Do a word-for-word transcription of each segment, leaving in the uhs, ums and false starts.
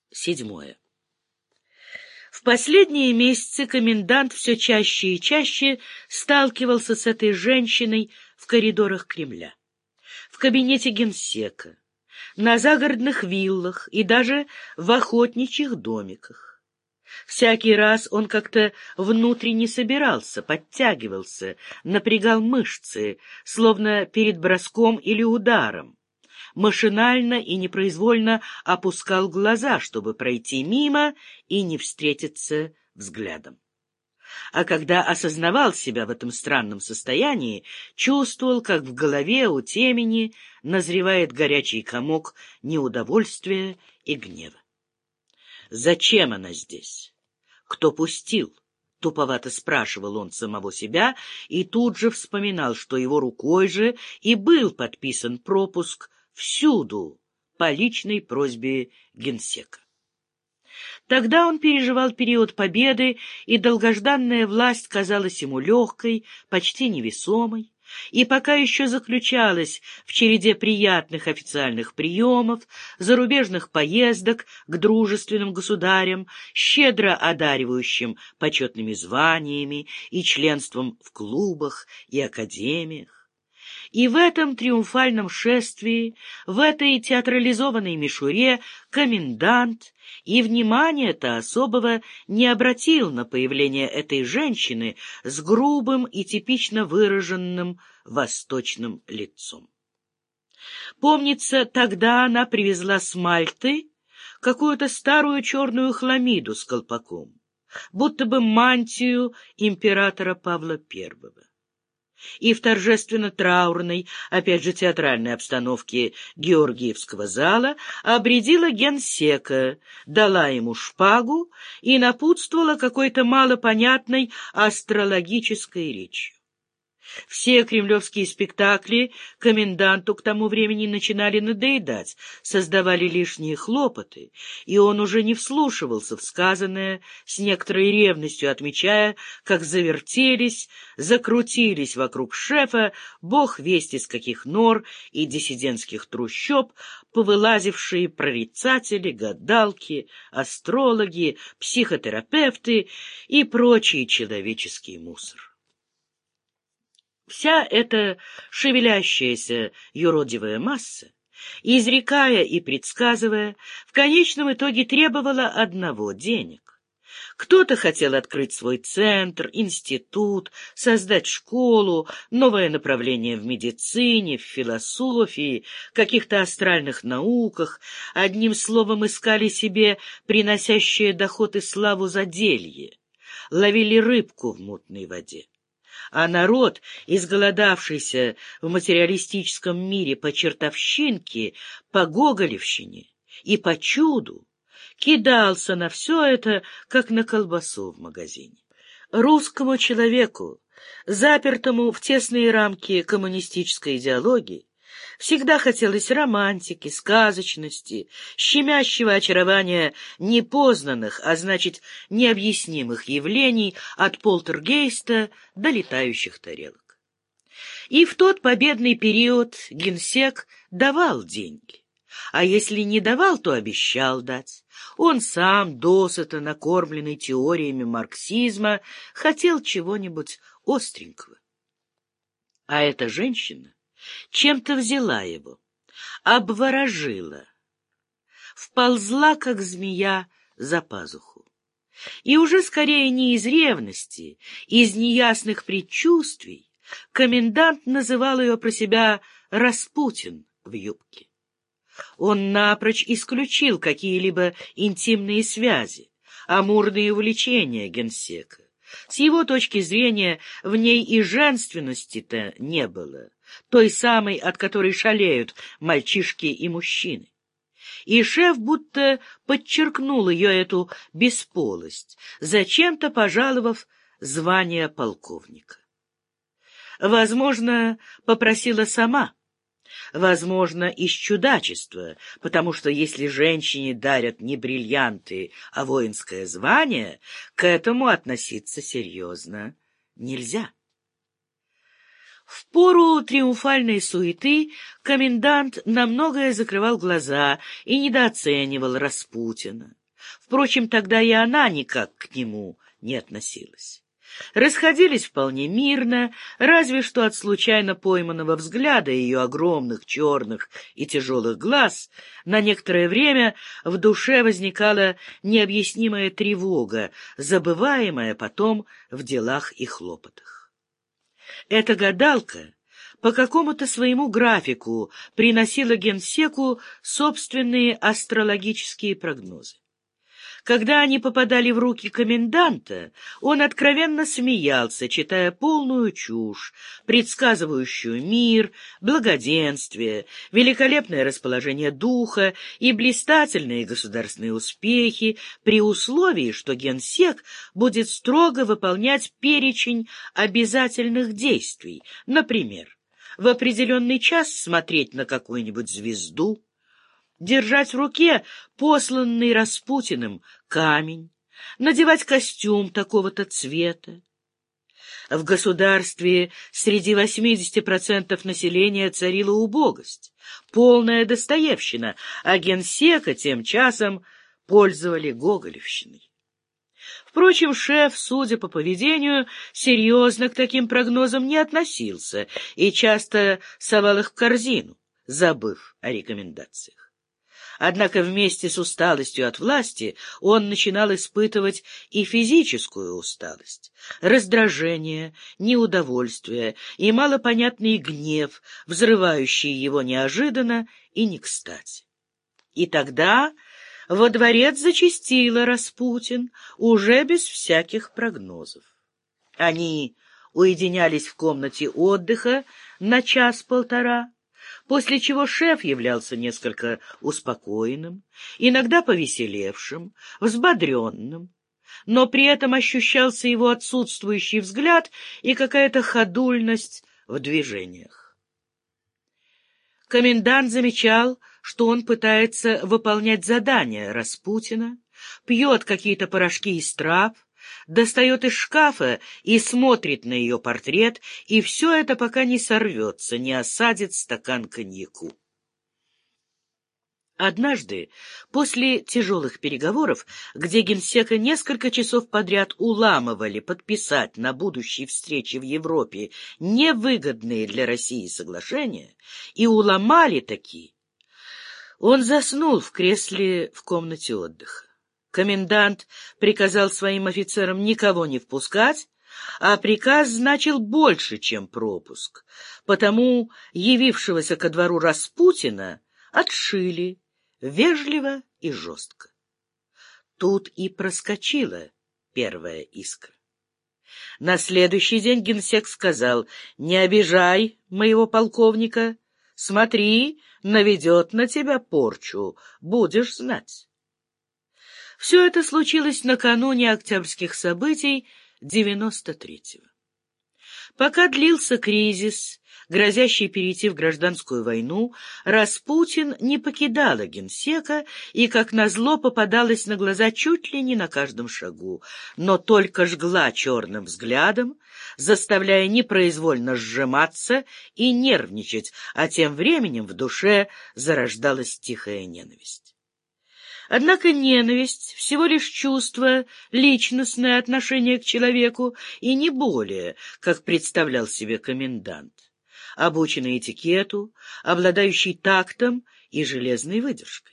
Седьмое. В последние месяцы комендант все чаще и чаще сталкивался с этой женщиной в коридорах Кремля, в кабинете генсека, на загородных виллах и даже в охотничьих домиках. Всякий раз он как-то внутренне собирался, подтягивался, напрягал мышцы, словно перед броском или ударом. Машинально и непроизвольно опускал глаза, чтобы пройти мимо и не встретиться взглядом. А когда осознавал себя в этом странном состоянии, чувствовал, как в голове у темени назревает горячий комок неудовольствия и гнева. Зачем она здесь? Кто пустил? Туповато спрашивал он самого себя и тут же вспоминал, что его рукой же и был подписан пропуск всюду по личной просьбе генсека. Тогда он переживал период победы, и долгожданная власть казалась ему легкой, почти невесомой, и пока еще заключалась в череде приятных официальных приемов, зарубежных поездок к дружественным государям, щедро одаривающим почетными званиями и членством в клубах и академиях. И в этом триумфальном шествии, в этой театрализованной мишуре комендант и внимания-то особого не обратил на появление этой женщины с грубым и типично выраженным восточным лицом. Помнится, тогда она привезла с Мальты какую-то старую черную хламиду с колпаком, будто бы мантию императора Павла Первого. И в торжественно-траурной, опять же театральной обстановке Георгиевского зала обрядила генсека, дала ему шпагу и напутствовала какой-то малопонятной астрологической речью. Все кремлевские спектакли коменданту к тому времени начинали надоедать, создавали лишние хлопоты, и он уже не вслушивался в сказанное, с некоторой ревностью отмечая, как завертелись, закрутились вокруг шефа бог весть из каких нор и диссидентских трущоб повылазившие прорицатели, гадалки, астрологи, психотерапевты и прочий человеческий мусор. Вся эта шевелящаяся юродивая масса, изрекая и предсказывая, в конечном итоге требовала одного — денег. Кто-то хотел открыть свой центр, институт, создать школу, новое направление в медицине, в философии, каких-то астральных науках, одним словом искали себе приносящее доход и славу заделье, ловили рыбку в мутной воде. А народ, изголодавшийся в материалистическом мире по чертовщинке, по гоголевщине и по чуду, кидался на все это, как на колбасу в магазине. Русскому человеку, запертому в тесные рамки коммунистической идеологии, всегда хотелось романтики, сказочности, щемящего очарования непознанных, а значит, необъяснимых явлений от полтергейста до летающих тарелок. И в тот победный период генсек давал деньги, а если не давал, то обещал дать. Он сам, досыта накормленный теориями марксизма, хотел чего-нибудь остренького. А эта женщина чем-то взяла его, обворожила, вползла, как змея, за пазуху. И уже скорее не из ревности, из неясных предчувствий комендант называл ее про себя «Распутин в юбке». Он напрочь исключил какие-либо интимные связи, амурные увлечения генсека. С его точки зрения в ней и женственности-то не было, той самой, от которой шалеют мальчишки и мужчины. И шеф будто подчеркнул ее эту бесполость, зачем-то пожаловав звание полковника. Возможно, попросила сама, возможно, из чудачества, потому что если женщине дарят не бриллианты, а воинское звание, к этому относиться серьезно нельзя. В пору триумфальной суеты комендант на многое закрывал глаза и недооценивал Распутина. Впрочем, тогда и она никак к нему не относилась. Расходились вполне мирно, разве что от случайно пойманного взгляда ее огромных черных и тяжелых глаз на некоторое время в душе возникала необъяснимая тревога, забываемая потом в делах и хлопотах. Эта гадалка по какому-то своему графику приносила генсеку собственные астрологические прогнозы. Когда они попадали в руки коменданта, он откровенно смеялся, читая полную чушь, предсказывающую мир, благоденствие, великолепное расположение духа и блистательные государственные успехи, при условии, что генсек будет строго выполнять перечень обязательных действий, например, в определенный час смотреть на какую-нибудь звезду, держать в руке посланный Распутиным камень, надевать костюм такого-то цвета. В государстве среди восьмидесяти процентов населения царила убогость, полная достоевщина, а генсека тем часом пользовали гоголевщиной. Впрочем, шеф, судя по поведению, серьезно к таким прогнозам не относился и часто совал их в корзину, забыв о рекомендациях. Однако вместе с усталостью от власти он начинал испытывать и физическую усталость, раздражение, неудовольствие и малопонятный гнев, взрывающий его неожиданно и не кстати. И тогда во дворец зачастила Распутин, уже без всяких прогнозов. Они уединялись в комнате отдыха на час-полтора, после чего шеф являлся несколько успокоенным, иногда повеселевшим, взбодренным, но при этом ощущался его отсутствующий взгляд и какая-то ходульность в движениях. Комендант замечал, что он пытается выполнять задания Распутина, пьет какие-то порошки из трав, достает из шкафа и смотрит на ее портрет, и все это пока не сорвется, не осадит стакан коньяку. Однажды, после тяжелых переговоров, где генсека несколько часов подряд уламывали подписать на будущей встрече в Европе невыгодные для России соглашения, и уломали такие, он заснул в кресле в комнате отдыха. Комендант приказал своим офицерам никого не впускать, а приказ значил больше, чем пропуск. Потому явившегося ко двору Распутина отшили вежливо и жестко. Тут и проскочила первая искра. На следующий день генсек сказал: «Не обижай моего полковника, смотри, наведет на тебя порчу, будешь знать». Все это случилось накануне октябрьских событий девяносто третьего. Пока длился кризис, грозящий перейти в гражданскую войну, Распутин не покидала генсека и, как назло, попадалась на глаза чуть ли не на каждом шагу, но только жгла черным взглядом, заставляя непроизвольно сжиматься и нервничать, а тем временем в душе зарождалась тихая ненависть. Однако ненависть — всего лишь чувство, личностное отношение к человеку, и не более, как представлял себе комендант, обученный этикету, обладающий тактом и железной выдержкой.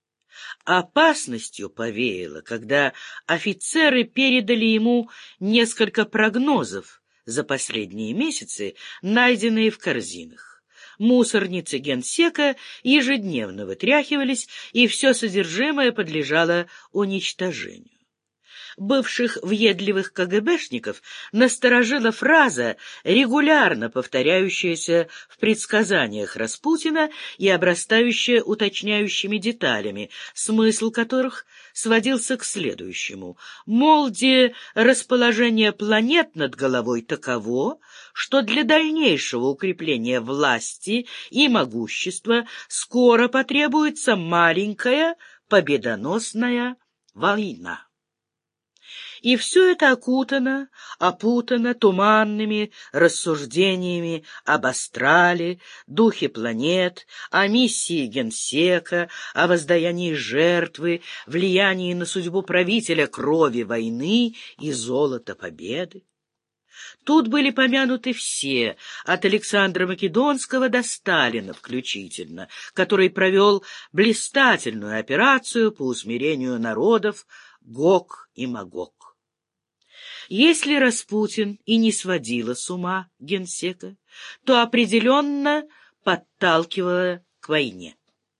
Опасностью повеяло, когда офицеры передали ему несколько прогнозов за последние месяцы, найденные в корзинах. Мусорницы генсека ежедневно вытряхивались, и все содержимое подлежало уничтожению. Бывших въедливых КГБшников насторожила фраза, регулярно повторяющаяся в предсказаниях Распутина и обрастающая уточняющими деталями, смысл которых сводился к следующему. Мол, где расположение планет над головой таково, что для дальнейшего укрепления власти и могущества скоро потребуется маленькая победоносная война. И все это окутано, опутано туманными рассуждениями об астрале, духе планет, о миссии генсека, о воздаянии жертвы, влиянии на судьбу правителя, крови войны и золота победы. Тут были помянуты все, от Александра Македонского до Сталина включительно, который провел блистательную операцию по усмирению народов Гог и Магог. Если Распутин и не сводила с ума генсека, то определенно подталкивала к войне.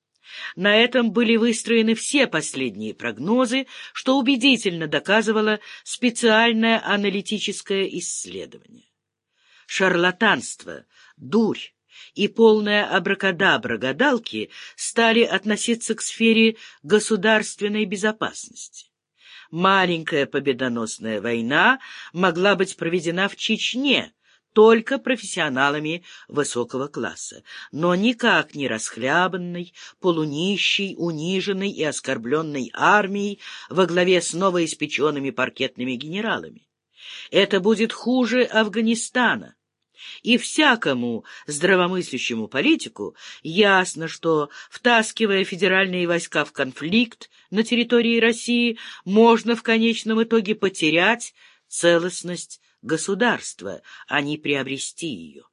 На этом были выстроены все последние прогнозы, что убедительно доказывало специальное аналитическое исследование. Шарлатанство, дурь и полная абракадабра гадалки стали относиться к сфере государственной безопасности. Маленькая победоносная война могла быть проведена в Чечне только профессионалами высокого класса, но никак не расхлябанной, полунищей, униженной и оскорбленной армией во главе с новоиспеченными паркетными генералами. Это будет хуже Афганистана. И всякому здравомыслящему политику ясно, что, втаскивая федеральные войска в конфликт на территории России, можно в конечном итоге потерять целостность государства, а не приобрести ее.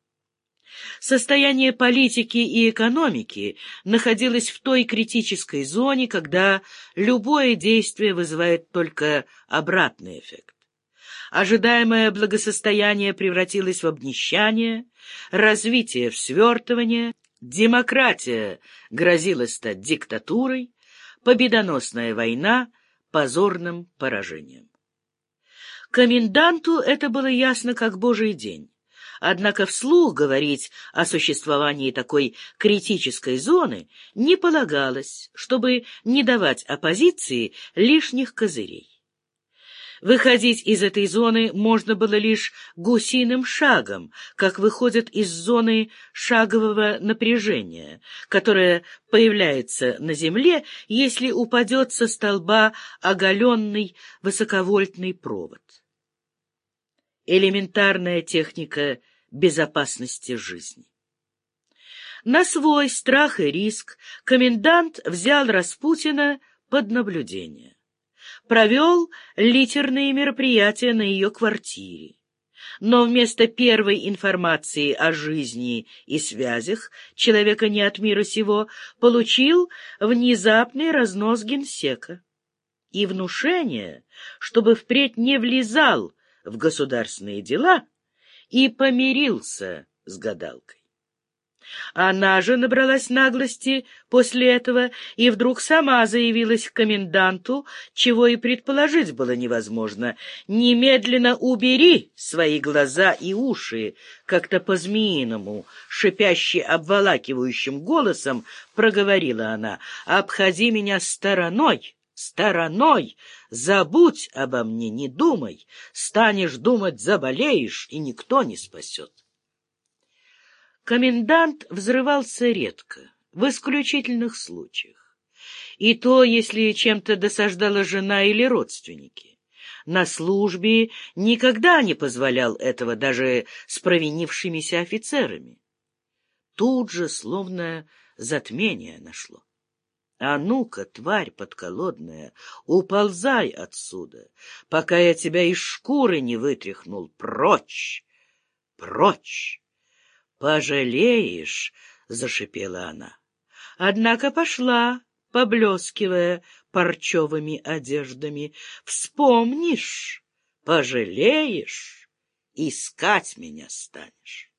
Состояние политики и экономики находилось в той критической зоне, когда любое действие вызывает только обратный эффект. Ожидаемое благосостояние превратилось в обнищание, развитие в свертывание, демократия грозила стать диктатурой, победоносная война — позорным поражением. Коменданту это было ясно как божий день. Однако вслух говорить о существовании такой критической зоны не полагалось, чтобы не давать оппозиции лишних козырей. Выходить из этой зоны можно было лишь гусиным шагом, как выходят из зоны шагового напряжения, которое появляется на земле, если упадет со столба оголенный высоковольтный провод. Элементарная техника безопасности жизни. На свой страх и риск комендант взял Распутина под наблюдение. Провел литерные мероприятия на ее квартире. Но вместо первой информации о жизни и связях человека не от мира сего получил внезапный разнос генсека и внушение, чтобы впредь не влезал в государственные дела и помирился с гадалкой. Она же набралась наглости после этого и вдруг сама заявилась к коменданту, чего и предположить было невозможно. «Немедленно убери свои глаза и уши», — как-то по-змеиному, шипяще обволакивающим голосом проговорила она. «Обходи меня стороной, стороной, забудь обо мне, не думай, станешь думать, заболеешь, и никто не спасет». Комендант взрывался редко, в исключительных случаях. И то, если чем-то досаждала жена или родственники. На службе никогда не позволял этого даже с провинившимися офицерами. Тут же словно затмение нашло. «А ну-ка, тварь подколодная, уползай отсюда, пока я тебя из шкуры не вытряхнул. Прочь! Прочь!» «Пожалеешь!» — зашипела она. Однако пошла, поблескивая парчевыми одеждами. «Вспомнишь, пожалеешь, искать меня станешь».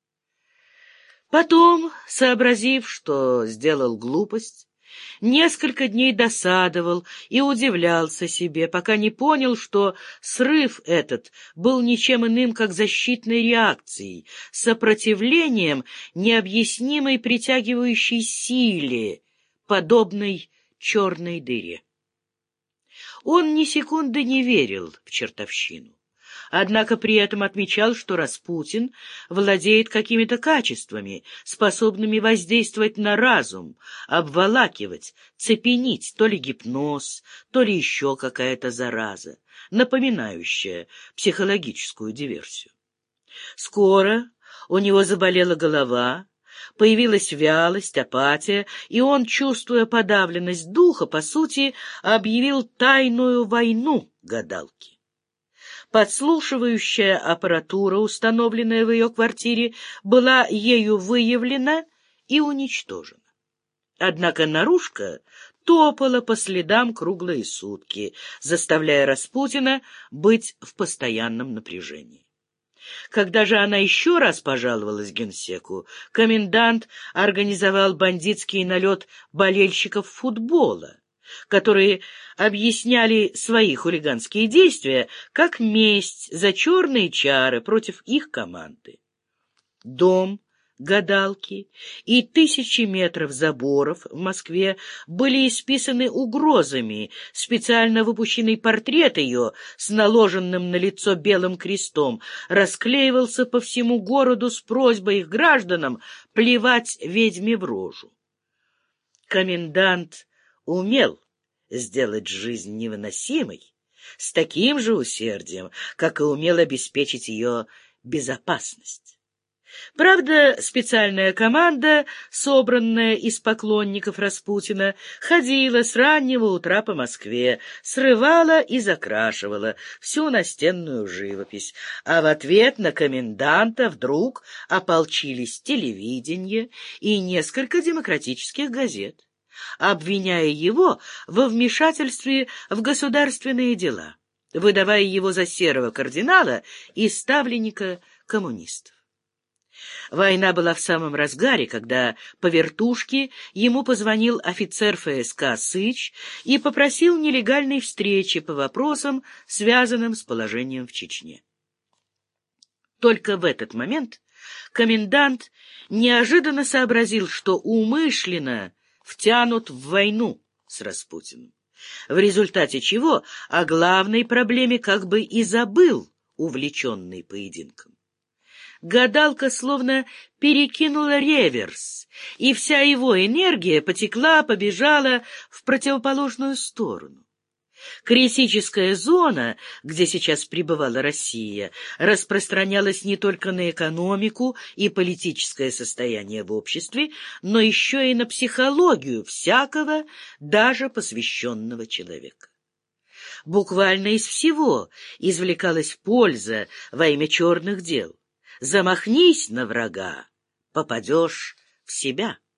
Потом, сообразив, что сделал глупость, несколько дней досадовал и удивлялся себе, пока не понял, что срыв этот был ничем иным, как защитной реакцией, сопротивлением необъяснимой притягивающей силе, подобной черной дыре. Он ни секунды не верил в чертовщину. однако при этом отмечал, что Распутин владеет какими-то качествами, способными воздействовать на разум, обволакивать, цепенить, то ли гипноз, то ли еще какая-то зараза, напоминающая психологическую диверсию. Скоро у него заболела голова, появилась вялость, апатия, и он, чувствуя подавленность духа, по сути, объявил тайную войну гадалке. Подслушивающая аппаратура, установленная в ее квартире, была ею выявлена и уничтожена. Однако наружка топала по следам круглые сутки, заставляя Распутина быть в постоянном напряжении. Когда же она еще раз пожаловалась генсеку, комендант организовал бандитский налет болельщиков футбола, которые объясняли свои хулиганские действия как месть за черные чары против их команды. Дом гадалки и тысячи метров заборов в Москве были исписаны угрозами, специально выпущенный портрет ее с наложенным на лицо белым крестом расклеивался по всему городу с просьбой их гражданам плевать ведьме в рожу. Комендант умел сделать жизнь невыносимой с таким же усердием, как и умел обеспечить ее безопасность. Правда, специальная команда, собранная из поклонников Распутина, ходила с раннего утра по Москве, срывала и закрашивала всю настенную живопись, а в ответ на коменданта вдруг ополчились телевидение и несколько демократических газет, обвиняя его во вмешательстве в государственные дела, выдавая его за серого кардинала и ставленника коммунистов. Война была в самом разгаре, когда по вертушке ему позвонил офицер ФСК Сыч и попросил нелегальной встречи по вопросам, связанным с положением в Чечне. Только в этот момент комендант неожиданно сообразил, что умышленно втянут в войну с Распутиным, в результате чего о главной проблеме как бы и забыл, увлеченный поединком. Гадалка словно перекинула реверс, и вся его энергия потекла, побежала в противоположную сторону. Критическая зона, где сейчас пребывала Россия, распространялась не только на экономику и политическое состояние в обществе, но еще и на психологию всякого, даже посвященного человека. Буквально из всего извлекалась польза во имя черных дел. Замахнись на врага, попадешь в себя.